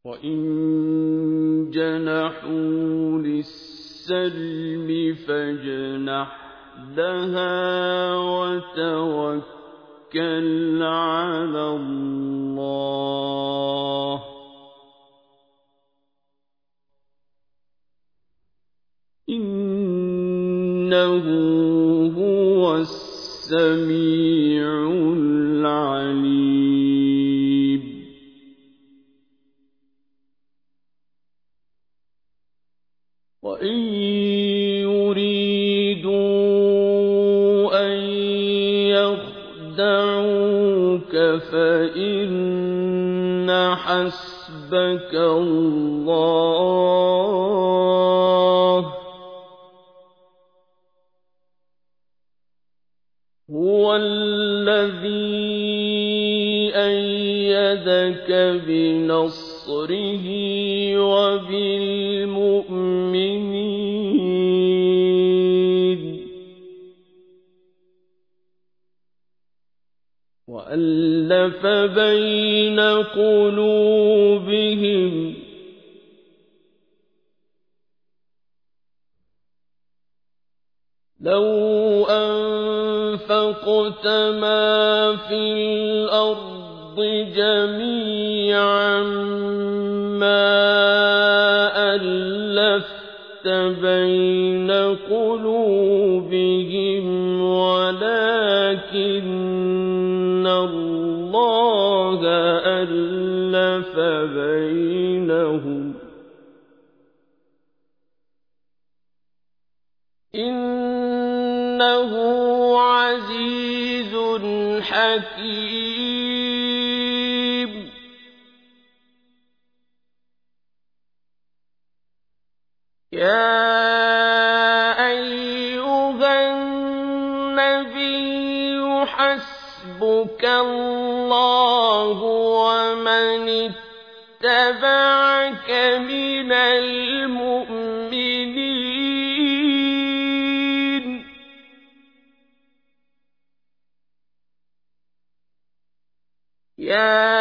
وَإِن جَنَحُوا لِلسَّلْمِ فَاجْنَحْ لَهَا وَتَوَكَّلْ عَلَى اللَّهِ ۚ إِنَّهُ هُوَ السَّمِيعُ الْعَلِيمُ. وَإِن يُرِيدُوا أَن يَخْدَعُوكَ فَإِنَّ حَسْبَكَ اللَّهُ ۚ هُوَ الَّذِي أَيَّدَكَ بِنَصْرِهِ وَبِالْمُؤْمِنِينَ وَأَلَّفَ بَيْنَ قُلُوبِهِمْ ۚ لَوْ أَنفَقْتَ مَا فِي الْأَرْضِ جَمِيعًا مَّا أَلَّفْتَ بَيْنَ قُلُوبِهِمْ وَلَٰكِنَّ اللَّهَ أَلَّفَ بَيْنَهُمْ ۚ إِنَّهُ عَزِيزٌ حَكِيمٌ. يَا أَيُّهَا النَّبِيُّ حَسْبُكَ اللَّهُ وَمَنِ اتَّبَعَكَ مِنَ الْمُؤْمِنِينَ. يَا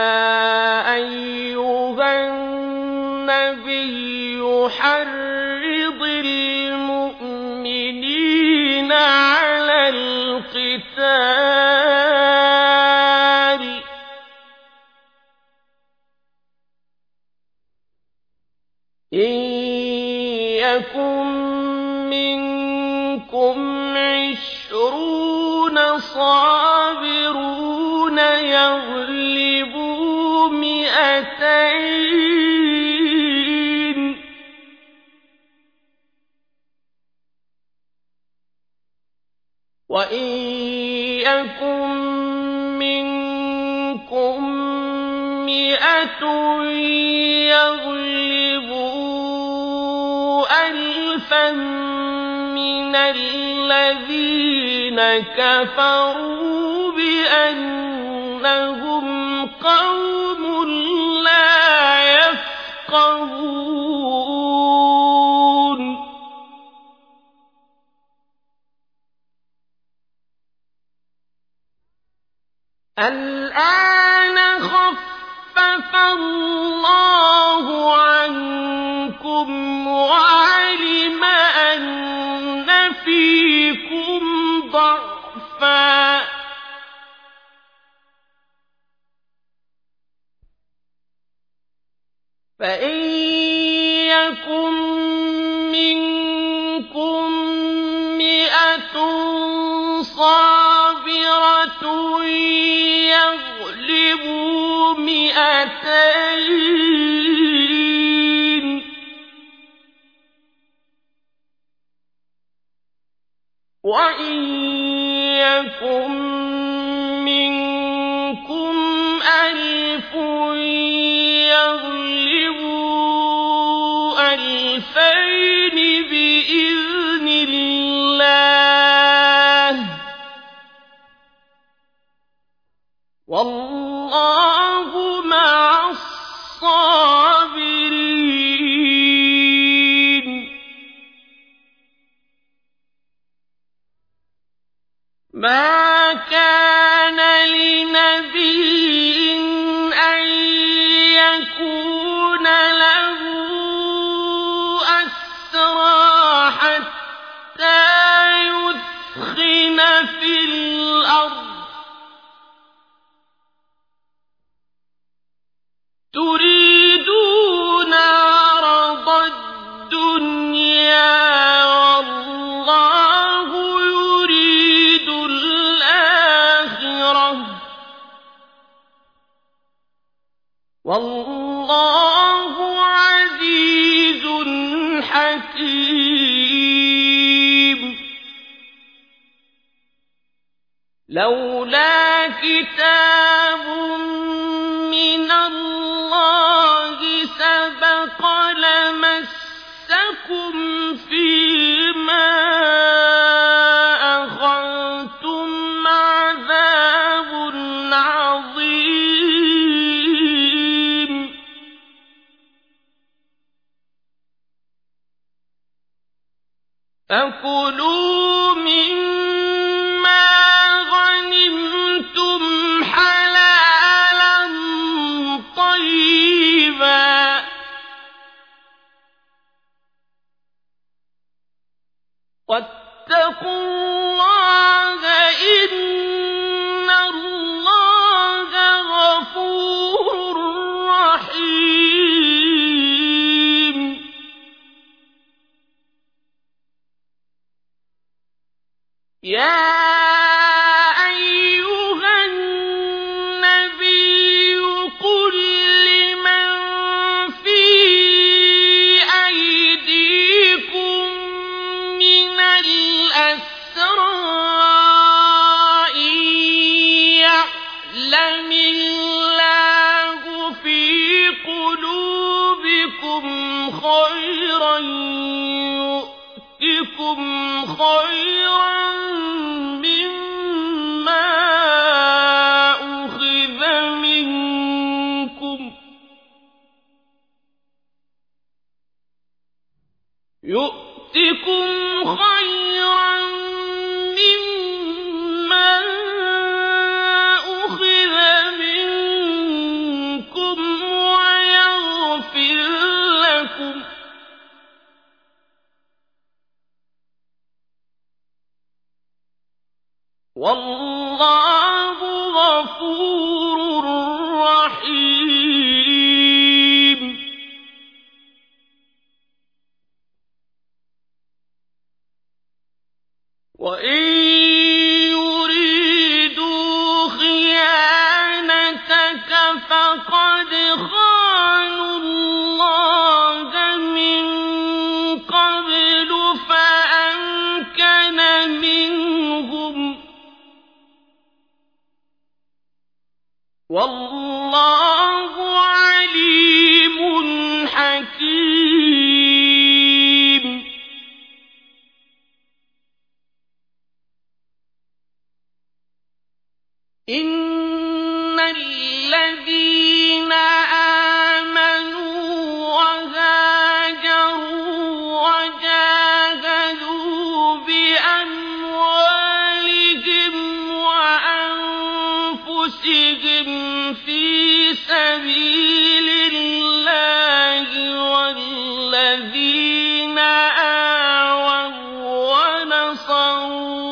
أَيُّهَا النَّبِيُّ حَرِّضِ الْمُؤْمِنِينَ عَلَى الْقِتَالِ ۚ إِن يَكُن مِّنكُمْ 20 صَابِرُونَ يَغْلِبُوا 200 ۚ وَإِن يَكُن مِّنكُم 100 يَغْلِبُوا 1000 مِّنَ الَّذِينَ كَفَرُوا بِأَنَّهُمْ قَوْمٌ لَّا يَفْقَهُونَ. الْآنَ خَفَّفَ اللَّهُ عَنكُمْ وَعَلِمَ أَنَّ فِيكُمْ ضَعْفًا ۚ فَإِن يَكُن مِّنكُم 100 صَابِرَةٌ يَغْلِبُوا 200 ۚ وَإِن يَكُن مِّنكُمْ 1000 يَغْلِبُوا 2000 بِإِذْنِ اللَّهِ ۗ وَاللَّهُ مَعَ الصَّابِرِينَ. مَا كَانَ لِنَبِيٍّ أَن يَكُونَ وَاللَّهُ عَزِيزٌ حَكِيمٌ. لولا كتاب من الله سبق لمسكم فيما أخذتم عذاب عظيم. فكلوا مما غنمتم حلالا طيبا واتقوا الله إن الله غفور رحيم. يا أيها النبي قل لمن في أيديكم من الأسرى إن يعلم الله في قلوبكم خيرا يؤتكم خيرا مما أخذ منكم ويغفر لكم والله غفور رحيم. وإن يريدوا خيانتك فقد خانوا الله من قبل فأمكن منهم والله عليم حكيم. إن الذين آمنوا وهاجروا وجاهدوا بأموالهم وأنفسهم في سبيل الله والذين آووا ونصروا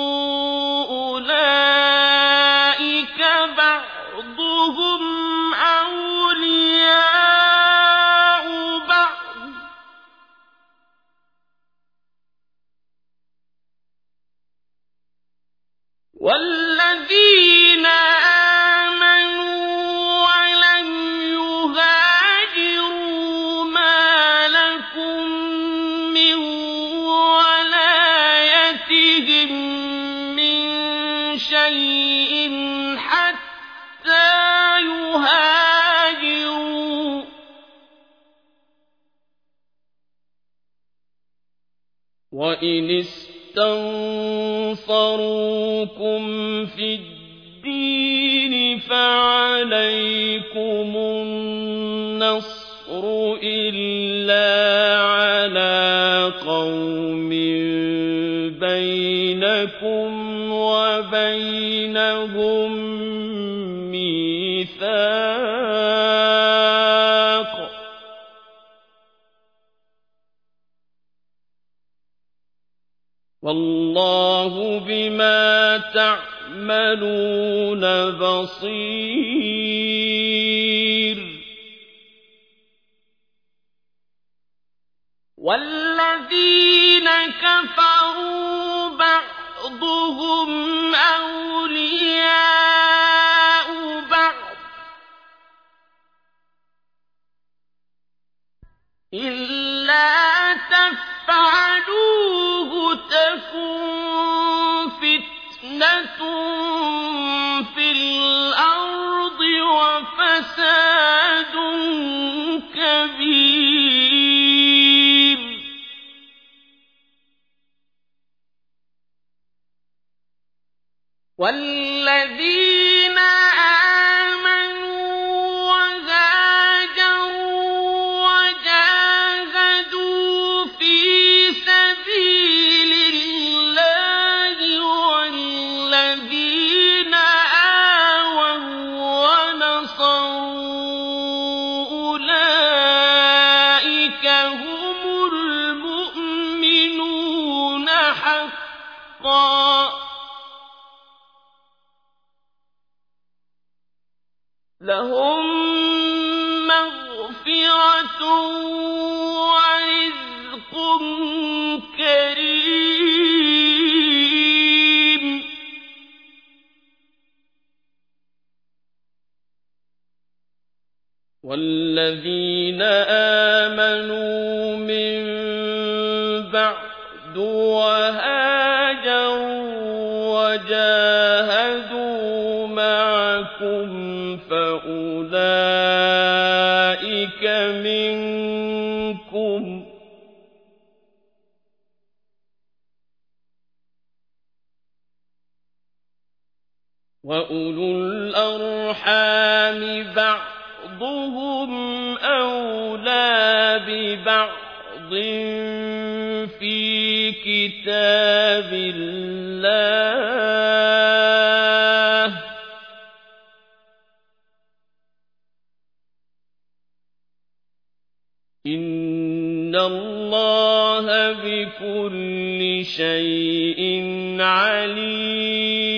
بعضهم أولياء بعض والذين آمنوا ولم يهاجروا ما لكم من ولايتهم من شيء حتى يهاجروا وإن استنصروكم في الدين فعليكم النصر إلا على قوم بينكم وبينهم ميثاق والله بما تعملون بصير. والذين كفروا بعضهم أولياء بعض إلا تفعلوه تكن فتنة في الأرض وفساد كبير والذين آمنوا وهاجروا وجاهدوا في سبيل الله والذين آووا ونصروا أولئك هم المؤمنون حقا لهم مغفرة ورزق كريم والذين آمنوا من بعد وهاجروا وجاهدوا معكم فأولئك منكم وأولو الأرحام بعضهم أولى ببعض في كتاب الله إن الله بكل شيء عليم